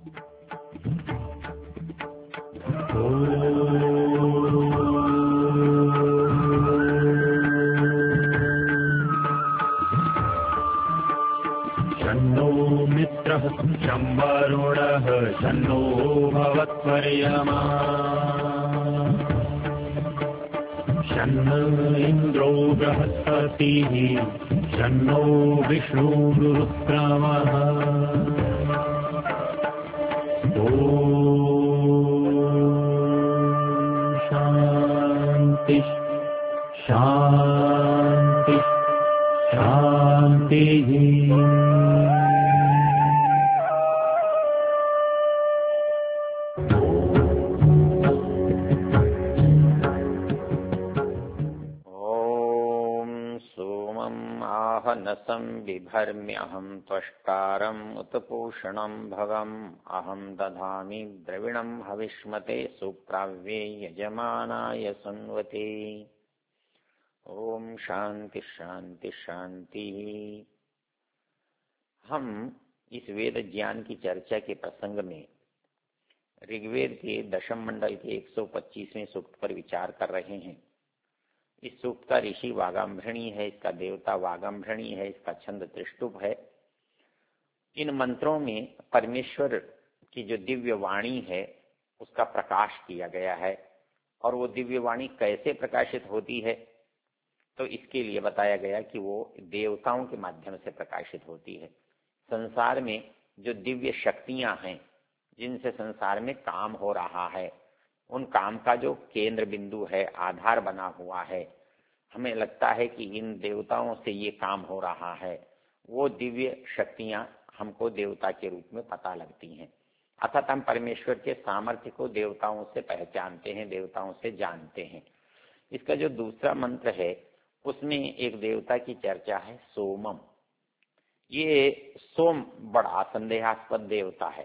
शन्नो मित्रः शं वरुणः शन्नो भवत्वर्यमा शन्न इन्द्रो बृहस्पतिः शन्नो विष्णुरुक्रमः शांति शांति शांति। नसं बिभर्म्यहं त्वष्टारम् उत्पूषणं भवम् अहं दधामि द्रविणं हविष्मते सुप्राव्ये यजमानाय सुन्वते। ओम शांति शांति शांति। हम इस वेद ज्ञान की चर्चा के प्रसंग में ऋग्वेद के दशम मंडल के 125वें सूक्त पर विचार कर रहे हैं। इस सूक्त का ऋषि वागाम्भृणी है, इसका देवता वागाम्भृणी है, इसका छंद त्रिष्टुप है। इन मंत्रों में परमेश्वर की जो दिव्य वाणी है उसका प्रकाश किया गया है, और वो दिव्य वाणी कैसे प्रकाशित होती है तो इसके लिए बताया गया कि वो देवताओं के माध्यम से प्रकाशित होती है। संसार में जो दिव्य शक्तियां हैं जिनसे संसार में काम हो रहा है, उन काम का जो केंद्र बिंदु है, आधार बना हुआ है, हमें लगता है कि इन देवताओं से ये काम हो रहा है, वो दिव्य शक्तियां हमको देवता के रूप में पता लगती हैं। अर्थात हम परमेश्वर के सामर्थ्य को देवताओं से पहचानते हैं, देवताओं से जानते हैं। इसका जो दूसरा मंत्र है उसमें एक देवता की चर्चा है, सोमम। ये सोम बड़ा संदेहास्पद देवता है।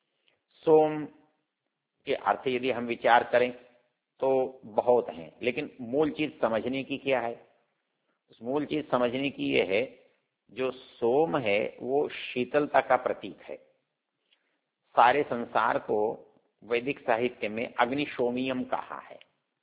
सोम के अर्थ यदि हम विचार करें तो बहुत हैं, लेकिन मूल चीज समझने की क्या है? उस मूल चीज समझने की ये है, जो सोम है वो शीतलता का प्रतीक है। सारे संसार को वैदिक साहित्य में अग्निशोमियम कहा है।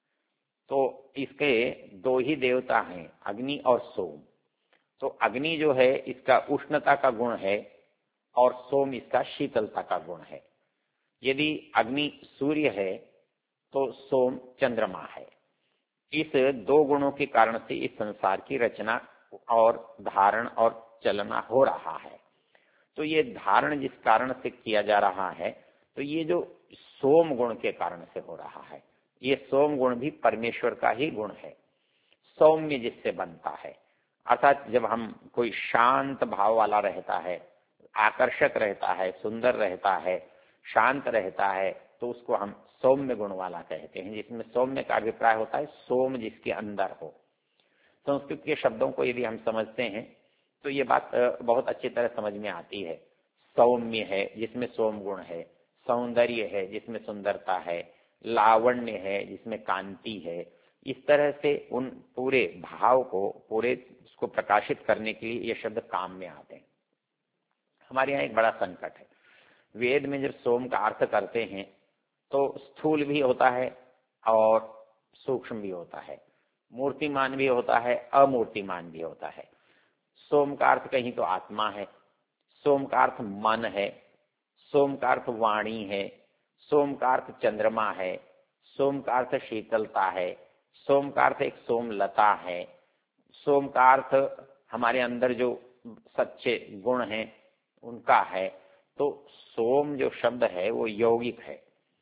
तो इसके दो ही देवता हैं, अग्नि और सोम। तो अग्नि जो है इसका उष्णता का गुण है और सोम इसका शीतलता का गुण है। यदि अग्नि सूर्य है तो सोम चंद्रमा है। इस दो गुणों के कारण से इस संसार की रचना और धारण और चलना हो रहा है। तो ये धारण जिस कारण से किया जा रहा है, तो ये जो सोम गुण के कारण से हो रहा है, ये सोम गुण भी परमेश्वर का ही गुण है, सौम्य जिससे बनता है। अर्थात जब हम कोई शांत भाव वाला रहता है, आकर्षक रहता है, सुंदर रहता है, शांत रहता है, तो उसको हम सौम्य गुण वाला कहते हैं, जिसमें सौम्य का अभिप्राय होता है सोम जिसके अंदर हो। संस्कृत के शब्दों को यदि हम समझते हैं तो ये बात बहुत अच्छी तरह समझ में आती है। सौम्य है जिसमें सोम गुण है, सौंदर्य है जिसमें सुंदरता है, लावण्य है जिसमें कांति है। इस तरह से उन पूरे भाव को, पूरे उसको प्रकाशित करने के लिए ये शब्द काम में आते हैं। हमारे यहाँ एक बड़ा संकट है, वेद में जब सोम का अर्थ करते हैं तो स्थूल भी होता है और सूक्ष्म भी होता है, मूर्तिमान भी होता है, अमूर्तिमान भी होता है। सोम का अर्थ कहीं तो आत्मा है, सोम का अर्थ मन है, सोम का अर्थ वाणी है, सोम का अर्थ चंद्रमा है, सोम का अर्थ शीतलता है, सोम का अर्थ एक सोमलता है, सोम का अर्थ हमारे अंदर जो सच्चे गुण हैं उनका है। तो सोम जो शब्द है वो यौगिक है,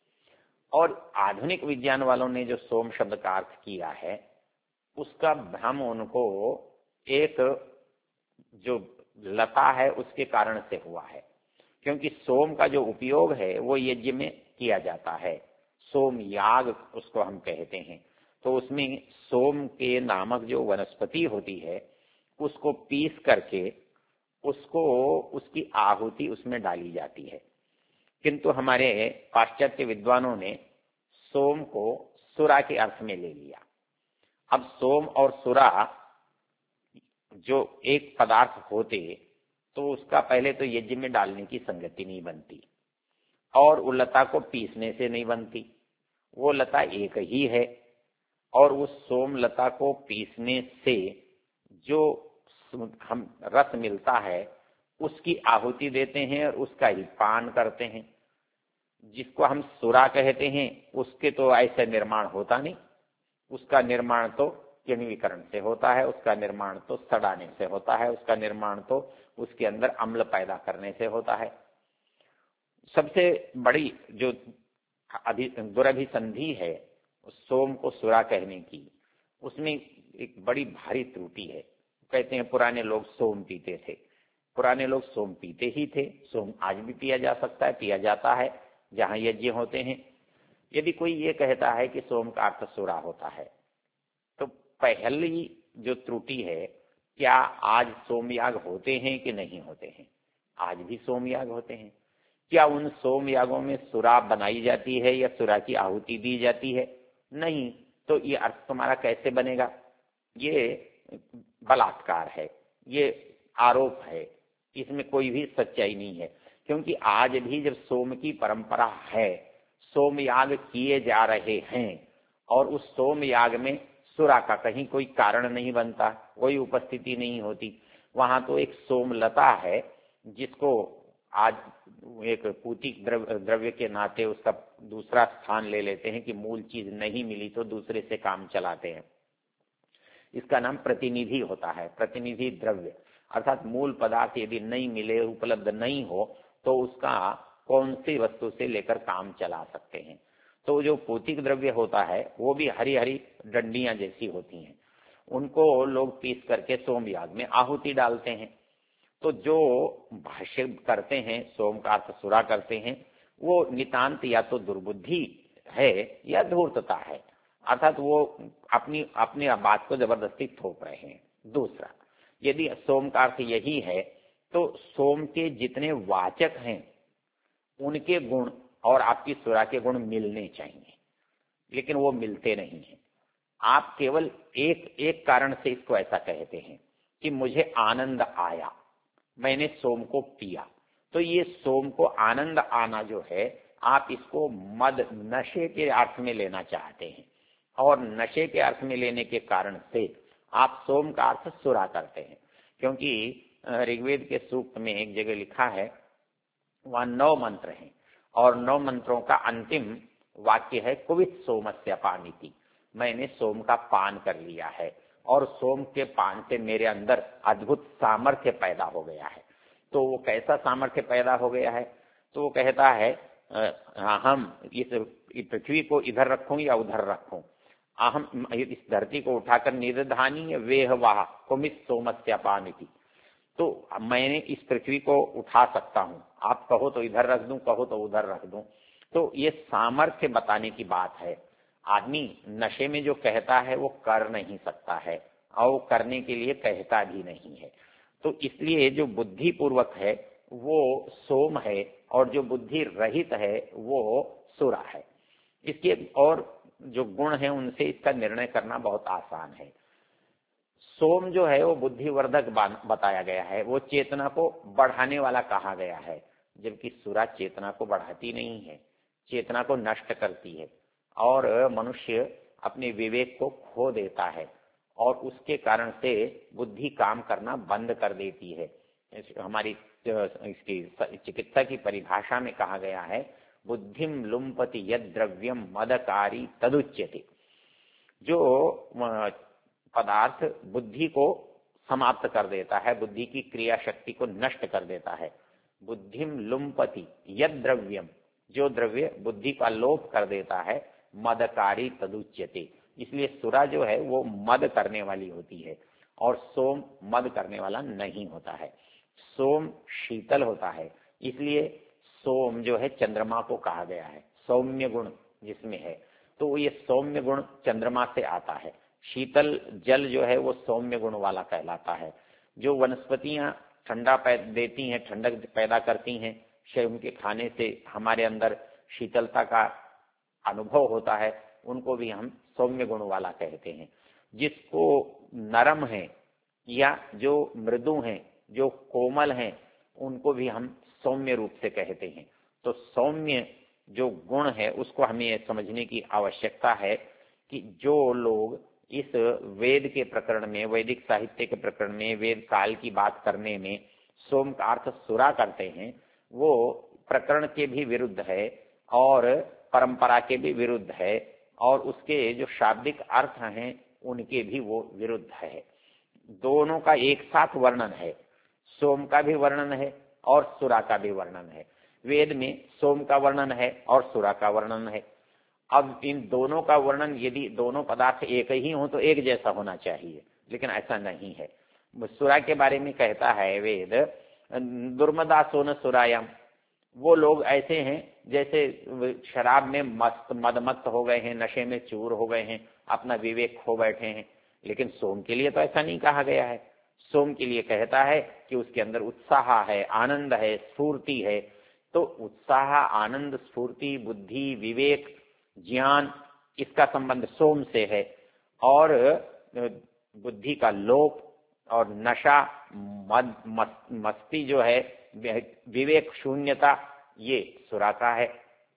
और आधुनिक विज्ञान वालों ने जो सोम शब्द का अर्थ किया है उसका भ्रम उनको एक जो लता है उसके कारण से हुआ है। क्योंकि सोम का जो उपयोग है वो यज्ञ में किया जाता है, सोम याग उसको हम कहते हैं। तो उसमें सोम के नामक जो वनस्पति होती है उसको पीस करके उसको उसकी आहुति उसमें डाली जाती है। किंतु हमारे पाश्चात्य विद्वानों ने सोम को सुरा के अर्थ में ले लिया। अब सोम और सुरा जो एक पदार्थ होते तो उसका पहले तो यज्ञ में डालने की संगति नहीं बनती, और वो लता को पीसने से नहीं बनती, वो लता एक ही है। और उस सोम लता को पीसने से जो हम रस मिलता है उसकी आहुति देते हैं और उसका ही पान करते हैं। जिसको हम सुरा कहते हैं उसके तो ऐसा निर्माण होता नहीं, उसका निर्माण तो किण्वीकरण से होता है, उसका निर्माण तो सड़ाने से होता है, उसका निर्माण तो उसके अंदर अम्ल पैदा करने से होता है। सबसे बड़ी जो दुरभिसंधि है सोम को सुरा कहने की, उसमें एक बड़ी भारी त्रुटि है। कहते हैं पुराने लोग सोम पीते थे, पुराने लोग सोम पीते ही थे, सोम आज भी पिया जा सकता है, पिया जाता है जहां यज्ञ होते हैं। यदि कोई ये कहता है कि सोम का अर्थ सुरा होता है, तो पहली जो त्रुटि है, क्या आज सोमयाग होते हैं कि नहीं होते हैं? आज भी सोमयाग होते हैं। क्या उन सोमयागों में सुरा बनाई जाती है या सुरा की आहुति दी जाती है? नहीं। तो ये अर्थ तुम्हारा कैसे बनेगा? ये बलात्कार है, ये आरोप है, इसमें कोई भी सच्चाई नहीं है। क्योंकि आज भी जब सोम की परंपरा है, सोमयाग किए जा रहे हैं और उस सोमयाग में सुरा का कहीं कोई कारण नहीं बनता, कोई उपस्थिति नहीं होती। वहां तो एक सोमलता है जिसको आज एक पूतिक द्रव्य के नाते उसका दूसरा स्थान ले लेते हैं कि मूल चीज नहीं मिली तो दूसरे से काम चलाते हैं। इसका नाम प्रतिनिधि होता है, प्रतिनिधि द्रव्य। अर्थात मूल पदार्थ यदि नहीं मिले, उपलब्ध नहीं हो, तो उसका कौन सी वस्तु से लेकर काम चला सकते हैं। तो जो पूतिक द्रव्य होता है वो भी हरी हरी डंडियां जैसी होती हैं, उनको लोग पीस करके सोमयाग में आहुति डालते हैं। तो जो भाष्य करते हैं, सोम का अर्थ सुरा करते हैं, वो नितांत या तो दुर्बुद्धि है या धूर्तता है, अर्थात वो अपनी बात को जबरदस्ती थोप रहे हैं। दूसरा, यदि सोम का अर्थ यही है तो सोम के जितने वाचक हैं उनके गुण और आपकी सुरा के गुण मिलने चाहिए, लेकिन वो मिलते नहीं हैं। आप केवल एक कारण से इसको ऐसा कहते हैं कि मुझे आनंद आया, मैंने सोम को पिया। तो ये सोम को आनंद आना जो है, आप इसको मद नशे के अर्थ में लेना चाहते हैं, और नशे के अर्थ में लेने के कारण से आप सोम का अर्थ सुरा करते हैं। क्योंकि ऋग्वेद के सूक्त में एक जगह लिखा है, वहां 9 मंत्र हैं और 9 मंत्रों का अंतिम वाक्य है कुवित सोमस्य पानीति, मैंने सोम का पान कर लिया है और सोम के पान से मेरे अंदर अद्भुत सामर्थ्य पैदा हो गया है। तो वो कैसा सामर्थ्य पैदा हो गया है? तो वो कहता है हम इस पृथ्वी को इधर रखूं या उधर रखूं, हम इस धरती को उठाकर निर्धानी वेह वाह कुमित सोमस्य पानीति, तो मैंने इस पृथ्वी को उठा सकता हूं, आप कहो तो इधर रख दूं, कहो तो उधर रख दूं। तो ये सामर्थ्य बताने की बात है। आदमी नशे में जो कहता है वो कर नहीं सकता है और करने के लिए कहता भी नहीं है। तो इसलिए जो बुद्धि पूर्वक है वो सोम है और जो बुद्धि रहित है वो सुरा है। इसके और जो गुण है उनसे इसका निर्णय करना बहुत आसान है। सोम जो है वो बुद्धिवर्धक बताया गया है, वो चेतना को बढ़ाने वाला कहा गया है, जबकि सुरा चेतना को बढ़ाती नहीं है, चेतना को नष्ट करती है और मनुष्य अपने विवेक को खो देता है और उसके कारण से बुद्धि काम करना बंद कर देती है। हमारी इसकी चिकित्सा की परिभाषा में कहा गया है, बुद्धिम लुम्पति यद द्रव्यम मदकारी तदुच्यते। जो पदार्थ बुद्धि को समाप्त कर देता है, बुद्धि की क्रिया शक्ति को नष्ट कर देता है, बुद्धिम लुम्पति यद द्रव्यम, जो द्रव्य बुद्धि का लोप कर देता है, मदकारी तदुच्यते। इसलिए सुरा जो है वो मद करने वाली होती है और सोम मद करने वाला नहीं होता है। सोम शीतल होता है, इसलिए सोम जो है चंद्रमा को कहा गया है, सौम्य गुण जिसमें है, तो ये सौम्य गुण चंद्रमा से आता है। शीतल जल जो है वो सौम्य गुण वाला कहलाता है। जो वनस्पतियां ठंडा देती हैं, ठंडक पैदा करती हैं, उनके खाने से हमारे अंदर शीतलता का अनुभव होता है, उनको भी हम सौम्य गुण वाला कहते हैं। जिसको नरम है या जो मृदु हैं, जो कोमल हैं, उनको भी हम सौम्य रूप से कहते हैं। तो सौम्य जो गुण है उसको हमें समझने की आवश्यकता है कि जो लोग इस वेद के प्रकरण में, वैदिक साहित्य के प्रकरण में, वेद काल की बात करने में सोम का अर्थ सुरा करते हैं, वो प्रकरण के भी विरुद्ध है और परंपरा के भी विरुद्ध है और उसके जो शाब्दिक अर्थ हैं उनके भी वो विरुद्ध है। दोनों का एक साथ वर्णन है, सोम का भी वर्णन है और सुरा का भी वर्णन है। वेद में सोम का वर्णन है और सुरा का वर्णन है। अब इन दोनों का वर्णन यदि दोनों पदार्थ एक ही हो तो एक जैसा होना चाहिए, लेकिन ऐसा नहीं है। सुरा के बारे में कहता है वेद, दुर्मदा सोन सुरायाम, वो लोग ऐसे हैं जैसे शराब में मदमस्त हो गए हैं, नशे में चूर हो गए हैं, अपना विवेक खो बैठे हैं। लेकिन सोम के लिए तो ऐसा नहीं कहा गया है। सोम के लिए कहता है कि उसके अंदर उत्साह है, आनंद है, स्फूर्ति है। तो उत्साह, आनंद, स्फूर्ति, बुद्धि, विवेक, ज्ञान, इसका संबंध सोम से है और बुद्धि का लोप और नशा, मस्ती जो है, विवेक शून्यता, ये सुरा का है।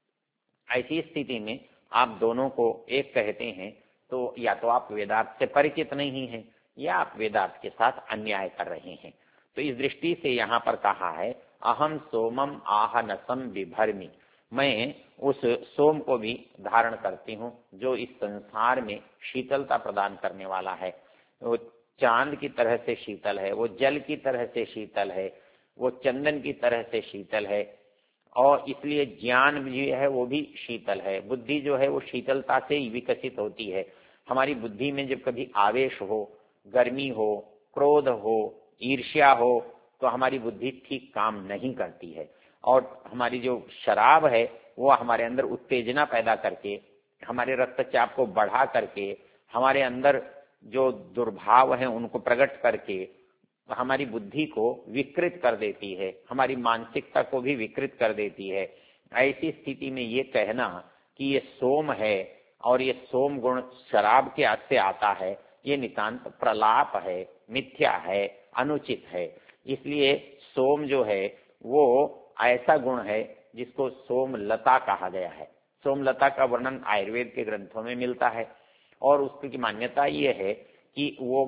ऐसी स्थिति में आप दोनों को एक कहते हैं तो या तो आप वेदार्थ से परिचित नहीं हैं या आप वेदार्थ के साथ अन्याय कर रहे हैं। तो इस दृष्टि से यहाँ पर कहा है अहम सोमम आहनसम बिभर्मि, मैं उस सोम को भी धारण करती हूँ जो इस संसार में शीतलता प्रदान करने वाला है। वो चांद की तरह से शीतल है, वो जल की तरह से शीतल है, वो चंदन की तरह से शीतल है और इसलिए ज्ञान भी है वो भी शीतल है। बुद्धि जो है वो शीतलता से ही विकसित होती है। हमारी बुद्धि में जब कभी आवेश हो, गर्मी हो, क्रोध हो, ईर्ष्या हो तो हमारी बुद्धि ठीक काम नहीं करती है और हमारी जो शराब है वो हमारे अंदर उत्तेजना पैदा करके, हमारे रक्तचाप को बढ़ा करके, हमारे अंदर जो दुर्भाव हैं उनको प्रकट करके हमारी बुद्धि को विकृत कर देती है, हमारी मानसिकता को भी विकृत कर देती है। ऐसी स्थिति में ये कहना कि ये सोम है और ये सोम गुण शराब के हाथ से आता है, ये नितांत प्रलाप है, मिथ्या है, अनुचित है। इसलिए सोम जो है वो ऐसा गुण है जिसको सोमलता कहा गया है। सोमलता का वर्णन आयुर्वेद के ग्रंथों में मिलता है और उसकी मान्यता ये है कि वो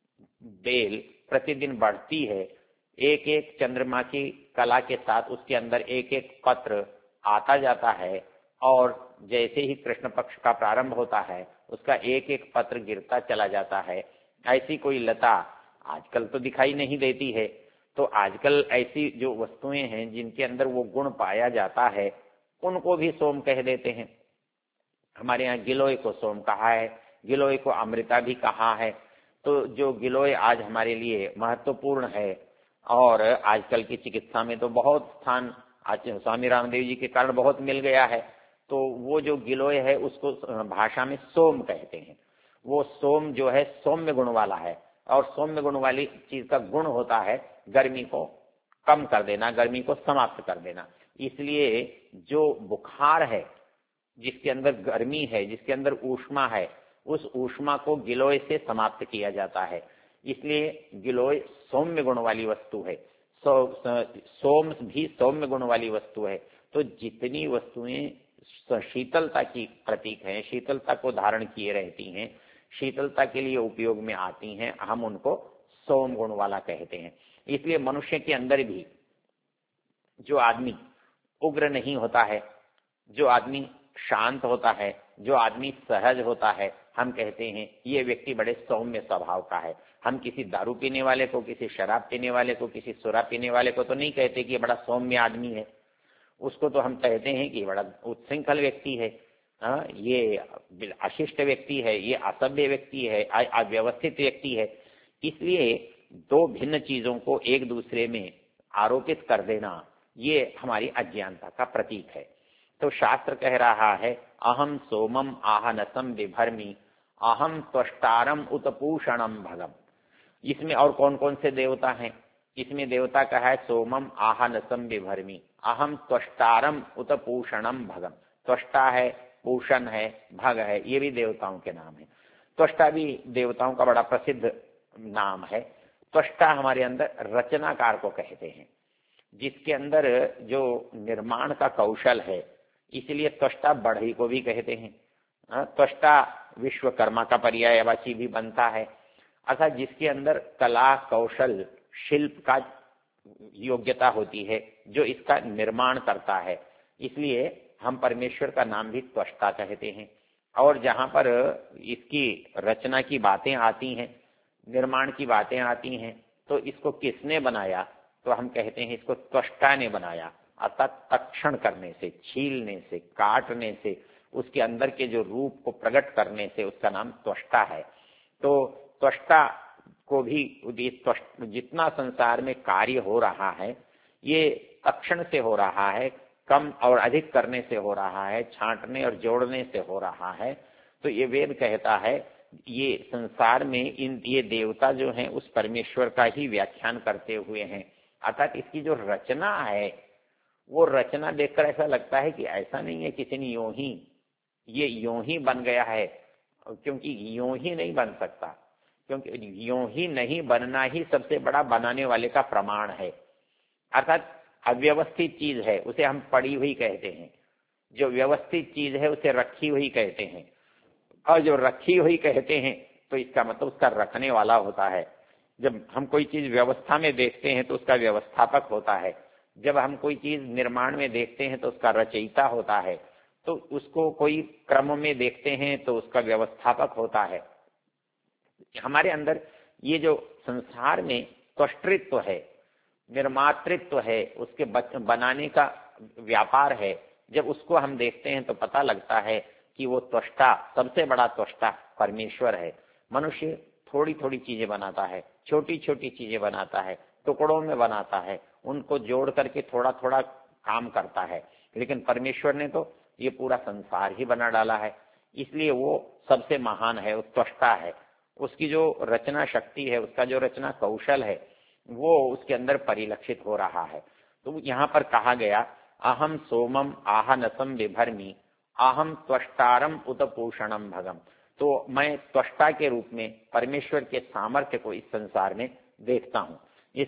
बेल प्रतिदिन बढ़ती है, एक एक चंद्रमा की कला के साथ उसके अंदर एक एक पत्र आता जाता है और जैसे ही कृष्ण पक्ष का प्रारंभ होता है उसका एक एक पत्र गिरता चला जाता है। ऐसी कोई लता आजकल तो दिखाई नहीं देती है। तो आजकल ऐसी जो वस्तुएं हैं जिनके अंदर वो गुण पाया जाता है उनको भी सोम कह देते हैं। हमारे यहाँ गिलोय को सोम कहा है, गिलोय को अमृता भी कहा है। तो जो गिलोय आज हमारे लिए महत्वपूर्ण है और आजकल की चिकित्सा में तो बहुत स्थान आज स्वामी रामदेव जी के कारण बहुत मिल गया है। तो वो जो गिलोय है उसको भाषा में सोम कहते हैं। वो सोम जो है सौम्य गुण वाला है और सौम्य गुण वाली चीज का गुण होता है गर्मी को कम कर देना, गर्मी को समाप्त कर देना। इसलिए जो बुखार है, जिसके अंदर गर्मी है, जिसके अंदर ऊष्मा है, उस ऊष्मा को गिलोय से समाप्त किया जाता है। इसलिए गिलोय सौम्य गुण वाली वस्तु है, सोम भी सौम्य गुण वाली वस्तु है। तो जितनी वस्तुएं शीतलता की प्रतीक हैं, शीतलता को धारण किए रहती हैं, शीतलता के लिए उपयोग में आती हैं, हम उनको सोम गुण वाला कहते हैं। इसलिए मनुष्य के अंदर भी जो आदमी उग्र नहीं होता है, जो आदमी शांत होता है, जो आदमी सहज होता है, हम कहते हैं ये व्यक्ति बड़े सौम्य स्वभाव का है। हम किसी दारू पीने वाले को, किसी शराब पीने वाले को, किसी सुरा पीने वाले को तो नहीं कहते कि ये बड़ा सौम्य आदमी है। उसको तो हम कहते हैं कि बड़ा उच्छृंखल व्यक्ति है, ये अशिष्ट व्यक्ति है, ये असभ्य व्यक्ति है, अव्यवस्थित व्यक्ति है। इसलिए दो भिन्न चीजों को एक दूसरे में आरोपित कर देना ये हमारी अज्ञानता का प्रतीक है। तो शास्त्र कह रहा है अहम सोमम आहनसम बिभर्मि अहम त्वष्टारम उत्पूषणम भगम। इसमें और कौन कौन से देवता हैं? इसमें देवता कहा है सोमम आहनसम बिभर्मि, अहम त्वष्टारम उत्पूषणम भगम। त्वष्टा है, पूषण है, भग है, ये भी देवताओं के नाम है। त्वष्टा भी देवताओं का बड़ा प्रसिद्ध नाम है। त्वष्टा हमारे अंदर रचनाकार को कहते हैं। जिसके अंदर जो निर्माण का कौशल है, इसलिए त्वष्टा बढ़ई को भी कहते हैं। त्वष्टा विश्वकर्मा का पर्यायवाची भी बनता है, अर्थात जिसके अंदर कला कौशल शिल्प का योग्यता होती है, जो इसका निर्माण करता है, इसलिए हम परमेश्वर का नाम भी त्वष्टा कहते हैं। और जहां पर इसकी रचना की बातें आती हैं, निर्माण की बातें आती हैं, तो इसको किसने बनाया, तो हम कहते हैं इसको त्वष्टा ने बनाया, अर्थात तक्षण करने से, छीलने से, काटने से, उसके अंदर के जो रूप को प्रकट करने से उसका नाम त्वष्टा है। तो त्वष्टा को भी जितना संसार में कार्य हो रहा है ये तक्षण से हो रहा है, कम और अधिक करने से हो रहा है, छांटने और जोड़ने से हो रहा है। तो ये वेद कहता है ये संसार में ये देवता जो हैं उस परमेश्वर का ही व्याख्यान करते हुए हैं, अर्थात इसकी जो रचना है वो रचना देखकर ऐसा लगता है कि ऐसा नहीं है किसी ने यूं ही बन गया है, क्योंकि यूं ही नहीं बन सकता, क्योंकि यूं ही नहीं बनना ही सबसे बड़ा बनाने वाले का प्रमाण है। अर्थात अव्यवस्थित चीज है उसे हम पड़ी हुई कहते हैं, जो व्यवस्थित चीज है उसे रखी हुई कहते हैं, और जो रखी हुई कहते हैं तो इसका मतलब उसका रखने वाला होता है। जब हम कोई चीज व्यवस्था में देखते हैं तो उसका व्यवस्थापक होता है, जब हम कोई चीज निर्माण में देखते हैं तो उसका रचयिता होता है, तो उसको कोई क्रम में देखते हैं तो उसका व्यवस्थापक होता है। हमारे अंदर ये जो संसार में त्वष्टृत्व है, निर्मातृत्व है, उसके बनाने का व्यापार है, जब उसको हम देखते हैं तो पता लगता है कि वो त्वष्टा, सबसे बड़ा त्वष्टा परमेश्वर है। मनुष्य थोड़ी थोड़ी चीजें बनाता है, छोटी छोटी चीजें बनाता है, टुकड़ों में बनाता है, उनको जोड़ करके थोड़ा थोड़ा काम करता है, लेकिन परमेश्वर ने तो ये पूरा संसार ही बना डाला है, इसलिए वो सबसे महान है, वो त्वष्टा है। उसकी जो रचना शक्ति है, उसका जो रचना कौशल है, वो उसके अंदर परिलक्षित हो रहा है। तो यहाँ पर कहा गया अहम सोमम आहनसम विभर्मी अहम त्वष्टारम उत पूषणम भगम। तो मैं त्वष्टा के रूप में परमेश्वर के सामर्थ्य को इस संसार में देखता हूँ।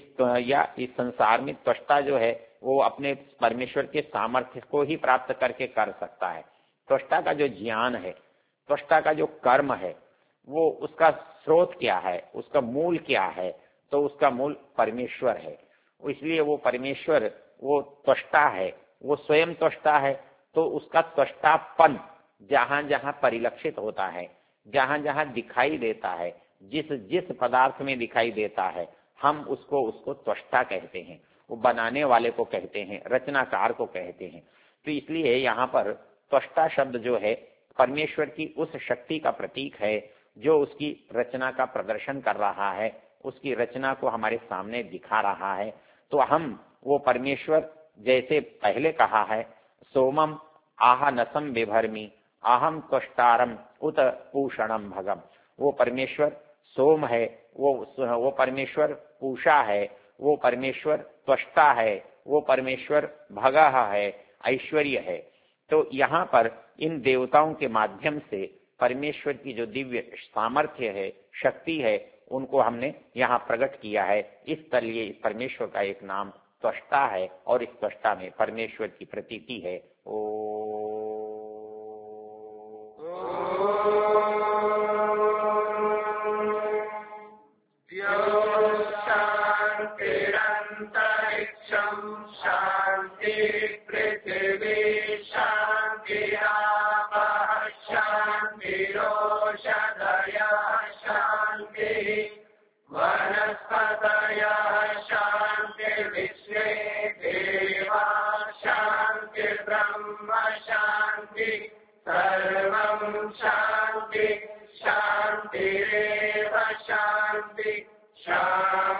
इस संसार में त्वष्टा जो है वो अपने परमेश्वर के सामर्थ्य को ही प्राप्त करके कर सकता है। त्वष्टा का जो ज्ञान है, त्वष्टा का जो कर्म है, वो उसका स्रोत क्या है, उसका मूल क्या है, तो उसका मूल परमेश्वर है। इसलिए वो परमेश्वर वो त्वष्टा है, वो स्वयं त्वष्टा है, तो उसका त्वष्टापन जहां जहां परिलक्षित होता है, जहां जहां दिखाई देता है, जिस जिस पदार्थ में दिखाई देता है, हम उसको त्वष्टा कहते हैं, वो बनाने वाले को कहते हैं, रचनाकार को कहते हैं। तो इसलिए यहाँ पर त्वष्टा शब्द जो है परमेश्वर की उस शक्ति का प्रतीक है जो उसकी रचना का प्रदर्शन कर रहा है, उसकी रचना को हमारे सामने दिखा रहा है। तो हम वो परमेश्वर, जैसे पहले कहा है, सोमम आहनसम विभर्मी अहम त्वष्टारम उत पूषणम भगम, वो परमेश्वर सोम है, वो परमेश्वर पूषा है, वो परमेश्वर त्वष्टा है, वो परमेश्वर भगः है, ऐश्वर्य है। तो यहाँ पर इन देवताओं के माध्यम से परमेश्वर की जो दिव्य सामर्थ्य है, शक्ति है, उनको हमने यहाँ प्रकट किया है। इसलिए इस परमेश्वर का एक नाम त्वष्टा है और इस त्वष्टा में परमेश्वर की प्रतीति है। शांति शांतिरेव शांति शांति